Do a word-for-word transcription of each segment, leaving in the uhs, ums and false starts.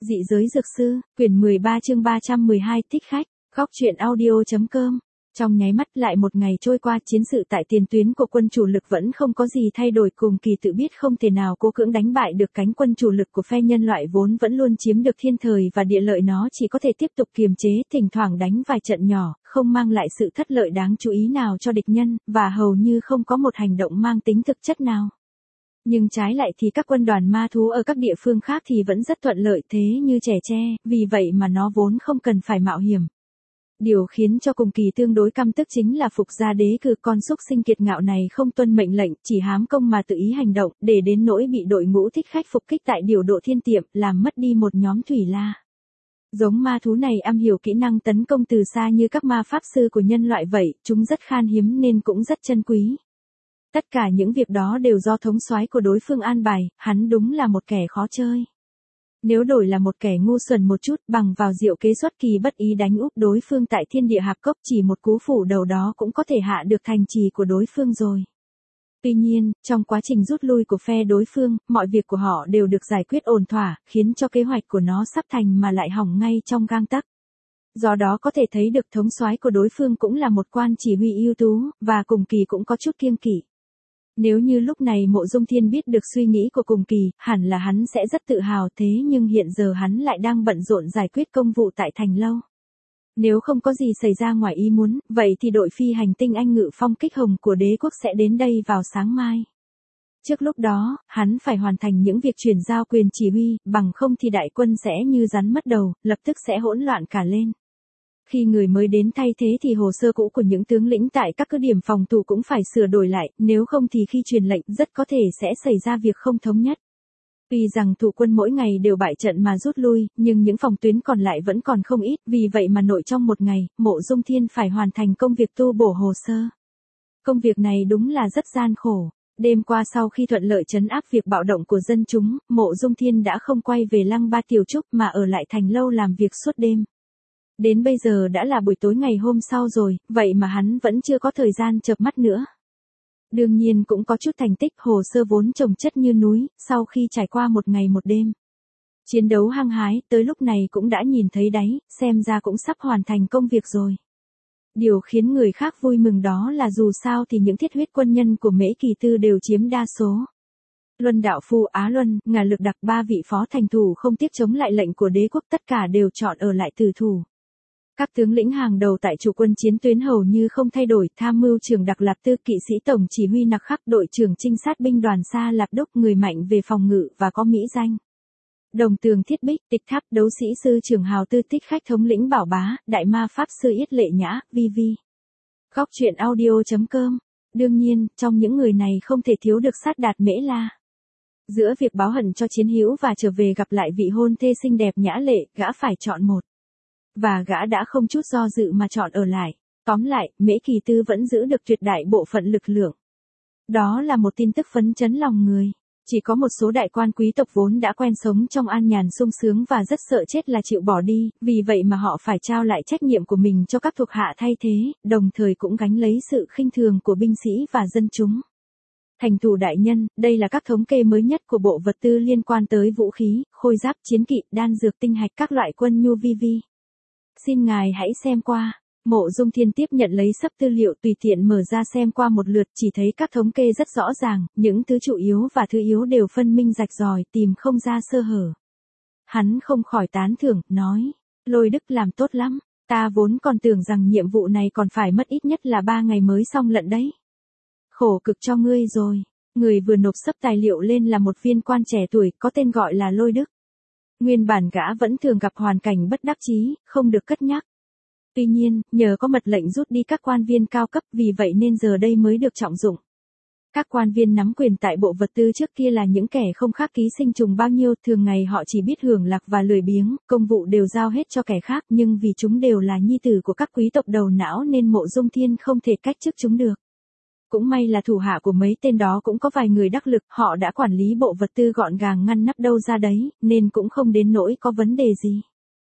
Dị giới dược sư, quyển mười ba chương ba trăm mười hai thích khách, góc truyện audio.com. Trong nháy mắt lại một ngày trôi qua, chiến sự tại tiền tuyến của quân chủ lực vẫn không có gì thay đổi, cùng kỳ tự biết không thể nào cố cưỡng đánh bại được cánh quân chủ lực của phe nhân loại vốn vẫn luôn chiếm được thiên thời và địa lợi, nó chỉ có thể tiếp tục kiềm chế, thỉnh thoảng đánh vài trận nhỏ, không mang lại sự thất lợi đáng chú ý nào cho địch nhân, và hầu như không có một hành động mang tính thực chất nào. Nhưng trái lại thì các quân đoàn ma thú ở các địa phương khác thì vẫn rất thuận lợi, thế như trẻ tre, vì vậy mà nó vốn không cần phải mạo hiểm. Điều khiến cho cùng kỳ tương đối căm tức chính là Phục Gia Đế Cừ, con súc sinh kiệt ngạo này không tuân mệnh lệnh, chỉ hám công mà tự ý hành động, để đến nỗi bị đội ngũ thích khách phục kích tại điều độ thiên tiệm, làm mất đi một nhóm thủy la. Giống ma thú này am hiểu kỹ năng tấn công từ xa như các ma pháp sư của nhân loại vậy, chúng rất khan hiếm nên cũng rất chân quý. Tất cả những việc đó đều do thống soái của đối phương an bài, hắn đúng là một kẻ khó chơi. Nếu đổi là một kẻ ngu xuẩn một chút, bằng vào diệu kế xuất kỳ bất ý đánh úp đối phương tại thiên địa hạp cốc, chỉ một cú phủ đầu đó cũng có thể hạ được thành trì của đối phương rồi. Tuy nhiên, trong quá trình rút lui của phe đối phương, mọi việc của họ đều được giải quyết ổn thỏa, khiến cho kế hoạch của nó sắp thành mà lại hỏng ngay trong gang tấc. Do đó có thể thấy được thống soái của đối phương cũng là một quan chỉ huy ưu tú, và cùng kỳ cũng có chút kiêng kỵ. Nếu như lúc này Mộ Dung Thiên biết được suy nghĩ của cùng kỳ, hẳn là hắn sẽ rất tự hào, thế nhưng hiện giờ hắn lại đang bận rộn giải quyết công vụ tại Thành Lâu. Nếu không có gì xảy ra ngoài ý muốn, vậy thì đội phi hành tinh Anh Ngự Phong Kích Hồng của đế quốc sẽ đến đây vào sáng mai. Trước lúc đó, hắn phải hoàn thành những việc chuyển giao quyền chỉ huy, bằng không thì đại quân sẽ như rắn mất đầu, lập tức sẽ hỗn loạn cả lên. Khi người mới đến thay thế thì hồ sơ cũ của những tướng lĩnh tại các cứ điểm phòng thủ cũng phải sửa đổi lại, nếu không thì khi truyền lệnh rất có thể sẽ xảy ra việc không thống nhất. Tuy rằng thủ quân mỗi ngày đều bại trận mà rút lui, nhưng những phòng tuyến còn lại vẫn còn không ít, vì vậy mà nội trong một ngày, Mộ Dung Thiên phải hoàn thành công việc tu bổ hồ sơ. Công việc này đúng là rất gian khổ. Đêm qua sau khi thuận lợi trấn áp việc bạo động của dân chúng, Mộ Dung Thiên đã không quay về Lăng Ba Tiểu Trúc mà ở lại Thành Lâu làm việc suốt đêm. Đến bây giờ đã là buổi tối ngày hôm sau rồi, vậy mà hắn vẫn chưa có thời gian chợp mắt nữa. Đương nhiên cũng có chút thành tích, hồ sơ vốn chồng chất như núi, sau khi trải qua một ngày một đêm. Chiến đấu hăng hái, tới lúc này cũng đã nhìn thấy đáy, xem ra cũng sắp hoàn thành công việc rồi. Điều khiến người khác vui mừng đó là dù sao thì những thiết huyết quân nhân của Mễ Kỳ Tư đều chiếm đa số. Luân Đạo Phu, Á Luân, Ngà Lực Đặc, ba vị phó thành thủ không tiếc chống lại lệnh của đế quốc, tất cả đều chọn ở lại tử thủ. Các tướng lĩnh hàng đầu tại chủ quân chiến tuyến hầu như không thay đổi, tham mưu trưởng Đặc Lạp Tư, kỵ sĩ tổng chỉ huy Nặc Khắc, đội trưởng trinh sát binh đoàn Sa Lạp Đốc, người mạnh về phòng ngự và có mỹ danh. Đồng Tường Thiết Bích, Tịch Tháp, đấu sĩ sư trưởng Hào Tư, thích khách thống lĩnh Bảo Bá, đại ma pháp sư Yết Lệ Nhã, vi vi. Góc truyện audio.com. Đương nhiên, trong những người này không thể thiếu được Sát Đạt Mễ La. Giữa việc báo hận cho chiến hữu và trở về gặp lại vị hôn thê xinh đẹp Nhã Lệ, gã phải chọn một. Và gã đã không chút do dự mà chọn ở lại. Tóm lại, Mễ Kỳ Tư vẫn giữ được tuyệt đại bộ phận lực lượng. Đó là một tin tức phấn chấn lòng người. Chỉ có một số đại quan quý tộc vốn đã quen sống trong an nhàn sung sướng và rất sợ chết là chịu bỏ đi, vì vậy mà họ phải trao lại trách nhiệm của mình cho các thuộc hạ thay thế, đồng thời cũng gánh lấy sự khinh thường của binh sĩ và dân chúng. Thành thủ đại nhân, đây là các thống kê mới nhất của bộ vật tư liên quan tới vũ khí, khôi giáp, chiến kỵ, đan dược, tinh hạch, các loại quân nhu vi vi. Xin ngài hãy xem qua. Mộ Dung Thiên tiếp nhận lấy sấp tư liệu, tùy tiện mở ra xem qua một lượt, chỉ thấy các thống kê rất rõ ràng, những thứ chủ yếu và thứ yếu đều phân minh rạch ròi, tìm không ra sơ hở. Hắn không khỏi tán thưởng, nói, Lôi Đức làm tốt lắm, ta vốn còn tưởng rằng nhiệm vụ này còn phải mất ít nhất là ba ngày mới xong lận đấy. Khổ cực cho ngươi rồi. Người vừa nộp sấp tài liệu lên là một viên quan trẻ tuổi, có tên gọi là Lôi Đức. Nguyên bản gã vẫn thường gặp hoàn cảnh bất đắc chí, không được cất nhắc. Tuy nhiên, nhờ có mật lệnh rút đi các quan viên cao cấp, vì vậy nên giờ đây mới được trọng dụng. Các quan viên nắm quyền tại bộ vật tư trước kia là những kẻ không khác ký sinh trùng bao nhiêu, thường ngày họ chỉ biết hưởng lạc và lười biếng, công vụ đều giao hết cho kẻ khác, nhưng vì chúng đều là nhi tử của các quý tộc đầu não nên Mộ Dung Thiên không thể cách chức chúng được. Cũng may là thủ hạ của mấy tên đó cũng có vài người đắc lực, họ đã quản lý bộ vật tư gọn gàng ngăn nắp đâu ra đấy, nên cũng không đến nỗi có vấn đề gì.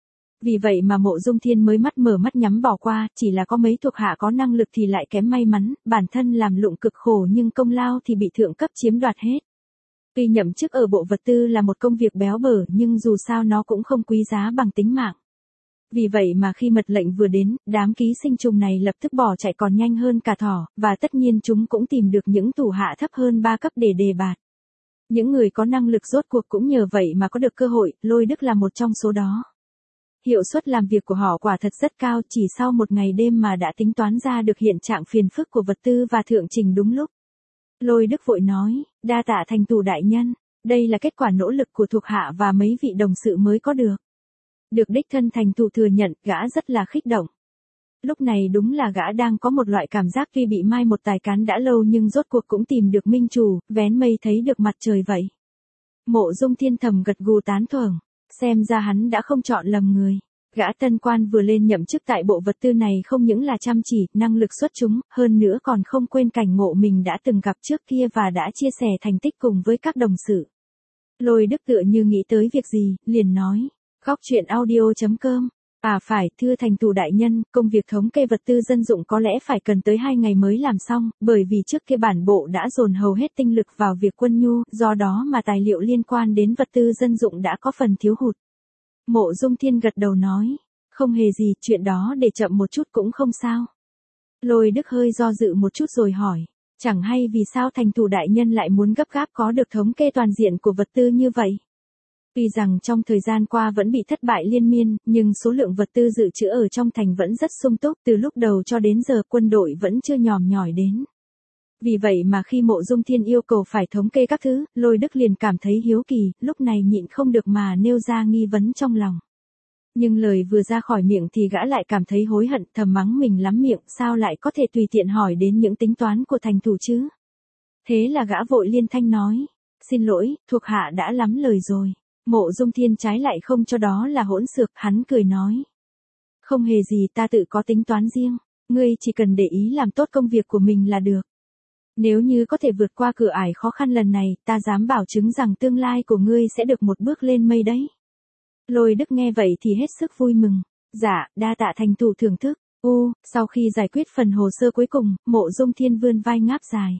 Vì vậy mà Mộ Dung Thiên mới mắt mở mắt nhắm bỏ qua, chỉ là có mấy thuộc hạ có năng lực thì lại kém may mắn, bản thân làm lụng cực khổ nhưng công lao thì bị thượng cấp chiếm đoạt hết. Tuy nhậm chức ở bộ vật tư là một công việc béo bở nhưng dù sao nó cũng không quý giá bằng tính mạng. Vì vậy mà khi mật lệnh vừa đến, đám ký sinh trùng này lập tức bỏ chạy còn nhanh hơn cả thỏ, và tất nhiên chúng cũng tìm được những thủ hạ thấp hơn ba cấp để đề bạt. Những người có năng lực rốt cuộc cũng nhờ vậy mà có được cơ hội, Lôi Đức là một trong số đó. Hiệu suất làm việc của họ quả thật rất cao, chỉ sau một ngày đêm mà đã tính toán ra được hiện trạng phiền phức của vật tư và thượng trình đúng lúc. Lôi Đức vội nói, đa tạ thành thủ đại nhân, đây là kết quả nỗ lực của thuộc hạ và mấy vị đồng sự mới có được. Được đích thân thành thủ thừa nhận, gã rất là khích động. Lúc này đúng là gã đang có một loại cảm giác khi bị mai một tài cán đã lâu nhưng rốt cuộc cũng tìm được minh chủ, vén mây thấy được mặt trời vậy. Mộ Dung Thiên thầm gật gù tán thưởng, xem ra hắn đã không chọn lầm người. Gã tân quan vừa lên nhậm chức tại bộ vật tư này không những là chăm chỉ, năng lực xuất chúng, hơn nữa còn không quên cảnh ngộ mình đã từng gặp trước kia và đã chia sẻ thành tích cùng với các đồng sự. Lôi Đức tựa như nghĩ tới việc gì, liền nói, góc chuyện audio chấm com. À phải, thưa thành thủ đại nhân, công việc thống kê vật tư dân dụng có lẽ phải cần tới hai ngày mới làm xong, bởi vì trước kia bản bộ đã dồn hầu hết tinh lực vào việc quân nhu, do đó mà tài liệu liên quan đến vật tư dân dụng đã có phần thiếu hụt. Mộ Dung Thiên gật đầu nói, không hề gì, chuyện đó để chậm một chút cũng không sao. Lôi Đức hơi do dự một chút rồi hỏi, chẳng hay vì sao thành thủ đại nhân lại muốn gấp gáp có được thống kê toàn diện của vật tư như vậy? Tuy rằng trong thời gian qua vẫn bị thất bại liên miên, nhưng số lượng vật tư dự trữ ở trong thành vẫn rất sung túc, từ lúc đầu cho đến giờ quân đội vẫn chưa nhòm nhỏi đến. Vì vậy mà khi Mộ Dung Thiên yêu cầu phải thống kê các thứ, Lôi Đức liền cảm thấy hiếu kỳ, lúc này nhịn không được mà nêu ra nghi vấn trong lòng. Nhưng lời vừa ra khỏi miệng thì gã lại cảm thấy hối hận, thầm mắng mình lắm miệng, sao lại có thể tùy tiện hỏi đến những tính toán của thành thủ chứ? Thế là gã vội liên thanh nói, xin lỗi, thuộc hạ đã lắm lời rồi. Mộ Dung Thiên trái lại không cho đó là hỗn xược, hắn cười nói. Không hề gì, ta tự có tính toán riêng, ngươi chỉ cần để ý làm tốt công việc của mình là được. Nếu như có thể vượt qua cửa ải khó khăn lần này, ta dám bảo chứng rằng tương lai của ngươi sẽ được một bước lên mây đấy. Lôi Đức nghe vậy thì hết sức vui mừng. Dạ, đa tạ thành thủ thưởng thức. U, sau khi giải quyết phần hồ sơ cuối cùng, Mộ Dung Thiên vươn vai ngáp dài.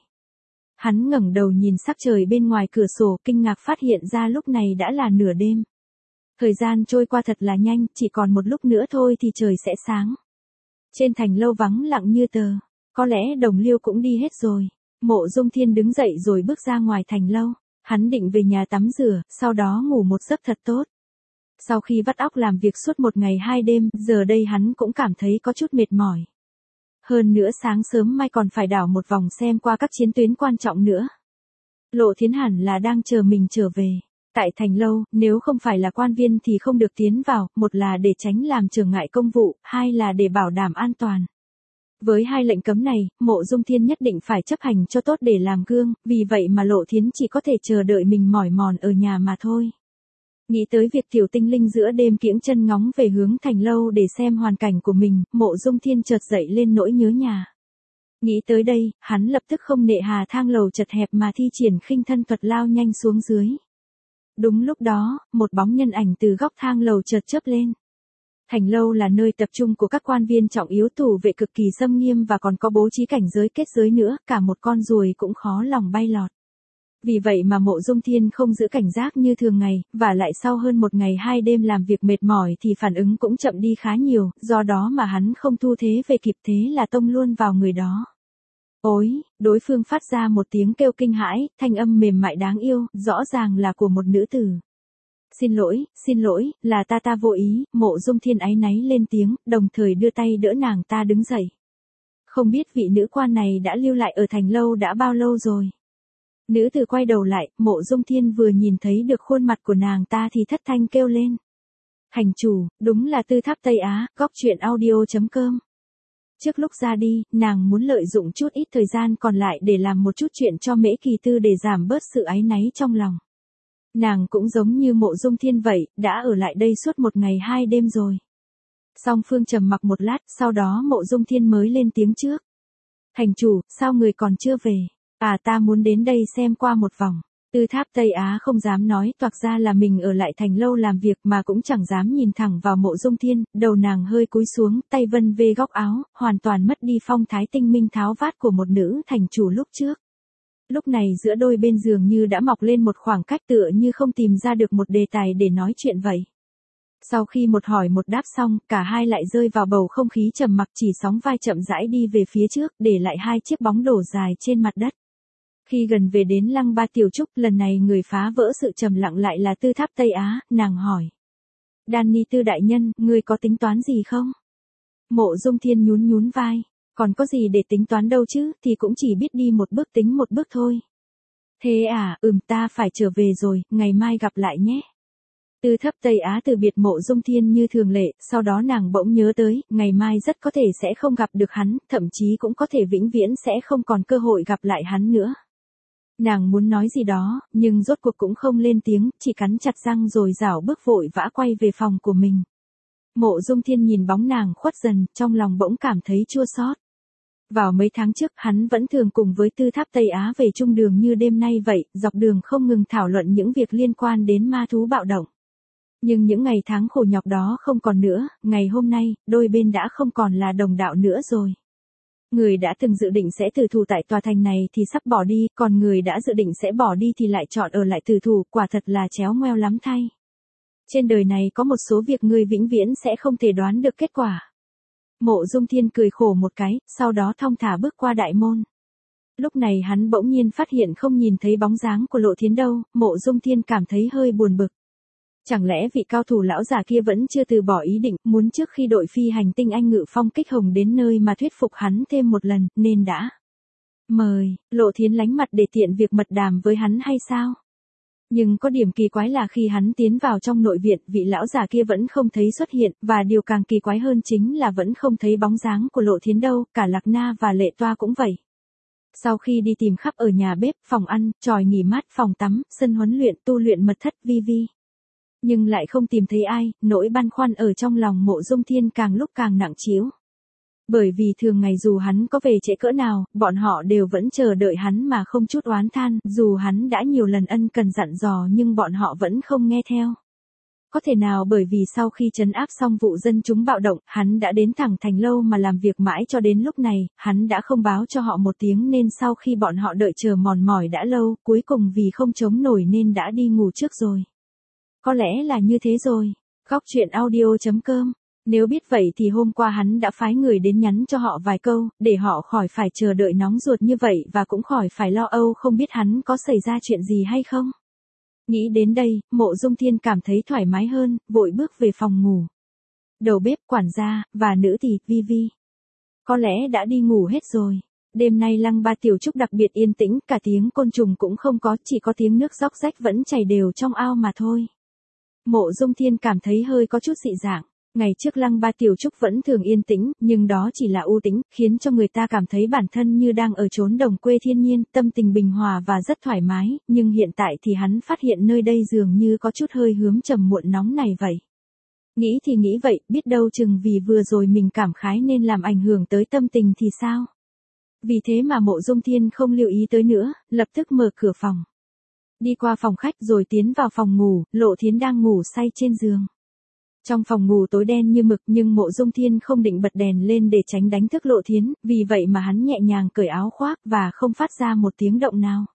Hắn ngẩng đầu nhìn sắc trời bên ngoài cửa sổ, kinh ngạc phát hiện ra lúc này đã là nửa đêm. Thời gian trôi qua thật là nhanh, chỉ còn một lúc nữa thôi thì trời sẽ sáng. Trên thành lâu vắng lặng như tờ, có lẽ đồng liêu cũng đi hết rồi. Mộ Dung Thiên đứng dậy rồi bước ra ngoài thành lâu, hắn định về nhà tắm rửa, sau đó ngủ một giấc thật tốt. Sau khi vắt óc làm việc suốt một ngày hai đêm, giờ đây hắn cũng cảm thấy có chút mệt mỏi. Hơn nữa sáng sớm mai còn phải đảo một vòng xem qua các chiến tuyến quan trọng nữa. Lộ Thiến hẳn là đang chờ mình trở về. Tại thành lâu, nếu không phải là quan viên thì không được tiến vào, một là để tránh làm trở ngại công vụ, hai là để bảo đảm an toàn. Với hai lệnh cấm này, Mộ Dung Thiên nhất định phải chấp hành cho tốt để làm gương, vì vậy mà Lộ Thiến chỉ có thể chờ đợi mình mỏi mòn ở nhà mà thôi. Nghĩ tới việc tiểu tinh linh giữa đêm kiễng chân ngóng về hướng thành lâu để xem hoàn cảnh của mình, Mộ Dung Thiên chợt dậy lên nỗi nhớ nhà. Nghĩ tới đây, hắn lập tức không nệ hà thang lầu chật hẹp mà thi triển khinh thân thuật lao nhanh xuống dưới. Đúng lúc đó, một bóng nhân ảnh từ góc thang lầu chợt chớp lên. Thành lâu là nơi tập trung của các quan viên trọng yếu, thủ vệ cực kỳ xâm nghiêm và còn có bố trí cảnh giới kết giới nữa, cả một con ruồi cũng khó lòng bay lọt. Vì vậy mà Mộ Dung Thiên không giữ cảnh giác như thường ngày, và lại sau hơn một ngày hai đêm làm việc mệt mỏi thì phản ứng cũng chậm đi khá nhiều, do đó mà hắn không thu thế về kịp, thế là tông luôn vào người đó. Ôi, đối phương phát ra một tiếng kêu kinh hãi, thanh âm mềm mại đáng yêu, rõ ràng là của một nữ tử. Xin lỗi, xin lỗi, là ta ta vô ý, Mộ Dung Thiên áy náy lên tiếng, đồng thời đưa tay đỡ nàng ta đứng dậy. Không biết vị nữ quan này đã lưu lại ở thành lâu đã bao lâu rồi. Nữ tử quay đầu lại, Mộ Dung Thiên vừa nhìn thấy được khuôn mặt của nàng ta thì thất thanh kêu lên. Thành chủ, đúng là Tư Tháp Tây Á, góc chuyện audio chấm com. Trước lúc ra đi, nàng muốn lợi dụng chút ít thời gian còn lại để làm một chút chuyện cho Mễ Kỳ Tư để giảm bớt sự áy náy trong lòng. Nàng cũng giống như Mộ Dung Thiên vậy, đã ở lại đây suốt một ngày hai đêm rồi. Song Phương trầm mặc một lát, sau đó Mộ Dung Thiên mới lên tiếng trước. Thành chủ, sao người còn chưa về? À, ta muốn đến đây xem qua một vòng. Tư Tháp Tây Á không dám nói toạc ra là mình ở lại thành lâu làm việc mà cũng chẳng dám nhìn thẳng vào Mộ Dung Thiên, đầu nàng hơi cúi xuống, tay vân vê góc áo, hoàn toàn mất đi phong thái tinh minh tháo vát của một nữ thành chủ lúc trước. Lúc này giữa đôi bên giường như đã mọc lên một khoảng cách tựa như không tìm ra được một đề tài để nói chuyện vậy. Sau khi một hỏi một đáp xong, cả hai lại rơi vào bầu không khí trầm mặc, chỉ sóng vai chậm rãi đi về phía trước, để lại hai chiếc bóng đổ dài trên mặt đất. Khi gần về đến Lăng Ba Tiểu Trúc, lần này người phá vỡ sự trầm lặng lại là Tư Tháp Tây Á, nàng hỏi. Danny Tư đại nhân, ngươi có tính toán gì không? Mộ Dung Thiên nhún nhún vai. Còn có gì để tính toán đâu chứ, thì cũng chỉ biết đi một bước tính một bước thôi. Thế à, ừm ta phải trở về rồi, ngày mai gặp lại nhé. Tư Tháp Tây Á từ biệt Mộ Dung Thiên như thường lệ, sau đó nàng bỗng nhớ tới, ngày mai rất có thể sẽ không gặp được hắn, thậm chí cũng có thể vĩnh viễn sẽ không còn cơ hội gặp lại hắn nữa. Nàng muốn nói gì đó, nhưng rốt cuộc cũng không lên tiếng, chỉ cắn chặt răng rồi rảo bước vội vã quay về phòng của mình. Mộ Dung Thiên nhìn bóng nàng khuất dần, trong lòng bỗng cảm thấy chua xót. Vào mấy tháng trước, hắn vẫn thường cùng với Tư Tháp Tây Á về chung đường như đêm nay vậy, dọc đường không ngừng thảo luận những việc liên quan đến ma thú bạo động. Nhưng những ngày tháng khổ nhọc đó không còn nữa, ngày hôm nay, đôi bên đã không còn là đồng đạo nữa rồi. Người đã từng dự định sẽ tử thủ tại tòa thành này thì sắp bỏ đi, còn người đã dự định sẽ bỏ đi thì lại chọn ở lại tử thủ, quả thật là chéo ngoeo lắm thay. Trên đời này có một số việc người vĩnh viễn sẽ không thể đoán được kết quả. Mộ Dung Thiên cười khổ một cái, sau đó thong thả bước qua đại môn. Lúc này hắn bỗng nhiên phát hiện không nhìn thấy bóng dáng của Lộ Thiến đâu, Mộ Dung Thiên cảm thấy hơi buồn bực. Chẳng lẽ vị cao thủ lão già kia vẫn chưa từ bỏ ý định, muốn trước khi đội phi hành tinh Anh Ngự Phong Kích Hồng đến nơi mà thuyết phục hắn thêm một lần, nên đã mời Lộ Thiến lánh mặt để tiện việc mật đàm với hắn hay sao? Nhưng có điểm kỳ quái là khi hắn tiến vào trong nội viện, vị lão già kia vẫn không thấy xuất hiện, và điều càng kỳ quái hơn chính là vẫn không thấy bóng dáng của Lộ Thiến đâu, cả Lạc Na và Lệ Toa cũng vậy. Sau khi đi tìm khắp ở nhà bếp, phòng ăn, chòi nghỉ mát, phòng tắm, sân huấn luyện, tu luyện mật thất, vi vi. Nhưng lại không tìm thấy ai, nỗi băn khoăn ở trong lòng Mộ Dung Thiên càng lúc càng nặng trĩu. Bởi vì thường ngày dù hắn có về trễ cỡ nào, bọn họ đều vẫn chờ đợi hắn mà không chút oán than, dù hắn đã nhiều lần ân cần dặn dò nhưng bọn họ vẫn không nghe theo. Có thể nào bởi vì sau khi trấn áp xong vụ dân chúng bạo động, hắn đã đến thẳng thành lâu mà làm việc mãi cho đến lúc này, hắn đã không báo cho họ một tiếng nên sau khi bọn họ đợi chờ mòn mỏi đã lâu, cuối cùng vì không chống nổi nên đã đi ngủ trước rồi. Có lẽ là như thế rồi. Góc truyện audio chấm com. Nếu biết vậy thì hôm qua hắn đã phái người đến nhắn cho họ vài câu, để họ khỏi phải chờ đợi nóng ruột như vậy và cũng khỏi phải lo âu không biết hắn có xảy ra chuyện gì hay không. Nghĩ đến đây, Mộ Dung Thiên cảm thấy thoải mái hơn, vội bước về phòng ngủ. Đầu bếp, quản gia, và nữ tỳ, Vi Vi. Có lẽ đã đi ngủ hết rồi. Đêm nay Lăng Ba Tiểu Trúc đặc biệt yên tĩnh, cả tiếng côn trùng cũng không có, chỉ có tiếng nước róc rách vẫn chảy đều trong ao mà thôi. Mộ Dung Thiên cảm thấy hơi có chút dị dạng. Ngày trước Lăng Ba Tiểu Trúc vẫn thường yên tĩnh, nhưng đó chỉ là u tĩnh, khiến cho người ta cảm thấy bản thân như đang ở chốn đồng quê thiên nhiên, tâm tình bình hòa và rất thoải mái, nhưng hiện tại thì hắn phát hiện nơi đây dường như có chút hơi hướng trầm muộn nóng này vậy. Nghĩ thì nghĩ vậy, biết đâu chừng vì vừa rồi mình cảm khái nên làm ảnh hưởng tới tâm tình thì sao? Vì thế mà Mộ Dung Thiên không lưu ý tới nữa, lập tức mở cửa phòng. Đi qua phòng khách rồi tiến vào phòng ngủ, Lộ Thiến đang ngủ say trên giường. Trong phòng ngủ tối đen như mực nhưng Mộ Dung Thiên không định bật đèn lên để tránh đánh thức Lộ Thiến, vì vậy mà hắn nhẹ nhàng cởi áo khoác và không phát ra một tiếng động nào.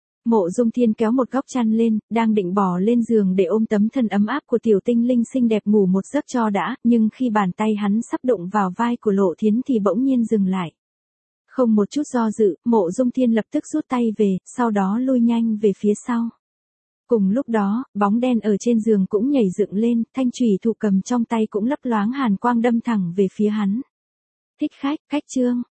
Mộ Dung Thiên kéo một góc chăn lên, đang định bò lên giường để ôm tấm thân ấm áp của tiểu tinh linh xinh đẹp ngủ một giấc cho đã, nhưng khi bàn tay hắn sắp đụng vào vai của Lộ Thiến thì bỗng nhiên dừng lại. Không một chút do dự, Mộ Dung Thiên lập tức rút tay về, sau đó lui nhanh về phía sau. Cùng lúc đó, bóng đen ở trên giường cũng nhảy dựng lên, thanh chùy thủ cầm trong tay cũng lấp loáng hàn quang đâm thẳng về phía hắn. Thích khách, khách trương,